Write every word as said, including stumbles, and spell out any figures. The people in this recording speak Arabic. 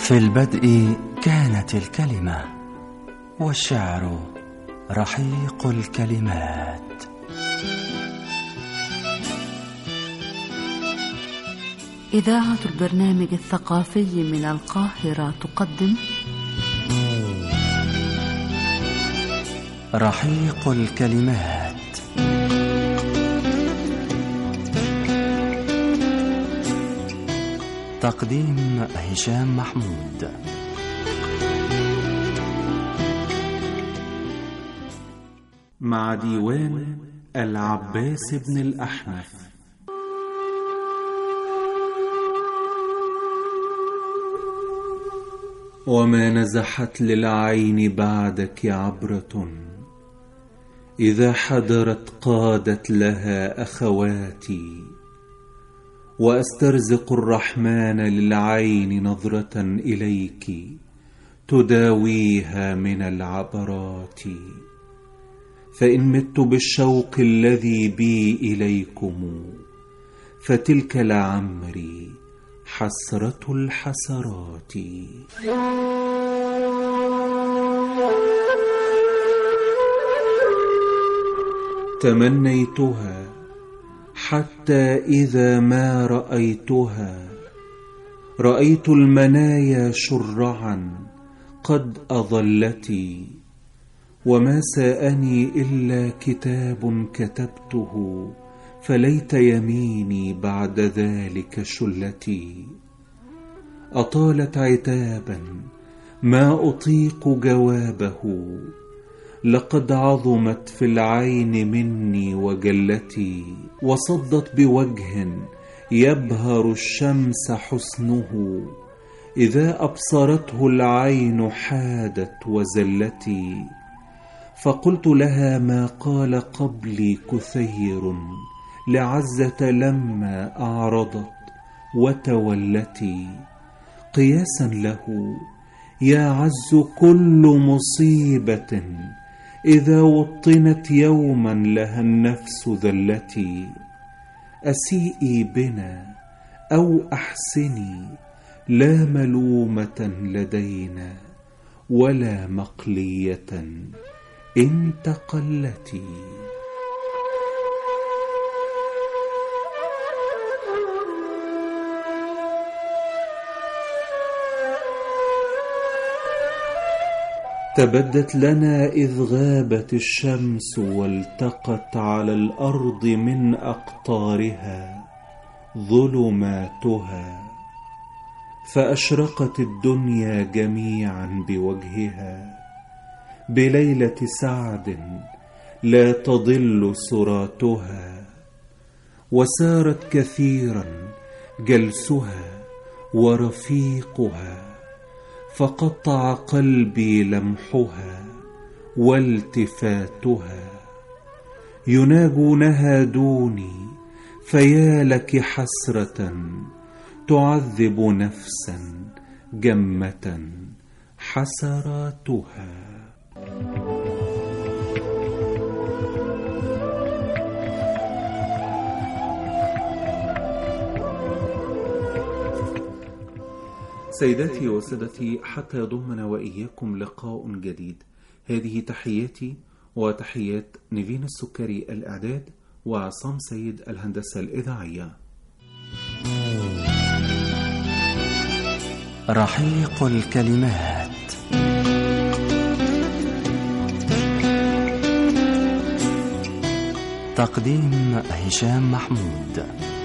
في البدء كانت الكلمة، والشعر رحيق الكلمات. إذاعة البرنامج الثقافي من القاهرة تقدم رحيق الكلمات. تقديم هشام محمود. مع ديوان العباس بن الأحنف. وما نزحت للعين بعدك عبرة، إذا حضرت قادت لها أخواتي، وأسترزق الرحمن للعين نظرة إليك تداويها من العبرات. فإن مت بالشوق الذي بي إليكم، فتلك لعمري حسرة الحسرات. تمنيتها حتى إذا ما رأيتها، رأيت المنايا شرعا قد أظلتي، وما ساءني إلا كتاب كتبته، فليت يميني بعد ذلك شلتي. أطالت عتابا ما أطيق جوابه، لقد عظمت في العين مني وجلتي، وصدت بوجه يبهر الشمس حسنه، إذا أبصرته العين حادت وزلتي. فقلت لها ما قال قبلي كثير، لعزة لما أعرضت وتولتي. قياسا له يعز كل مصيبة، إذا وطنت يوما لها النفس ذلتي. أسيئي بنا أو أحسني، لا ملومة لدينا ولا مقلية إن تقلتي. تبدت لنا إذ غابت الشمس، والتقت على الأرض من أقطارها ظلماتها، فأشرقت الدنيا جميعا بوجهها، بليلة سعد لا تضل سراتها. وسارت كثيرا جلسها ورفيقها، فقطع قلبي لمحها والتفاتها. يناجونها دوني، فيا لك حسرة تعذب نفسا جمة حسراتها. سيداتي وسادتي، حتى يضمنا وإياكم لقاء جديد، هذه تحياتي وتحيات نيفين السكري الإعداد، وعصام سيد الهندسة الإذاعية. رحيق الكلمات. تقديم هشام محمود.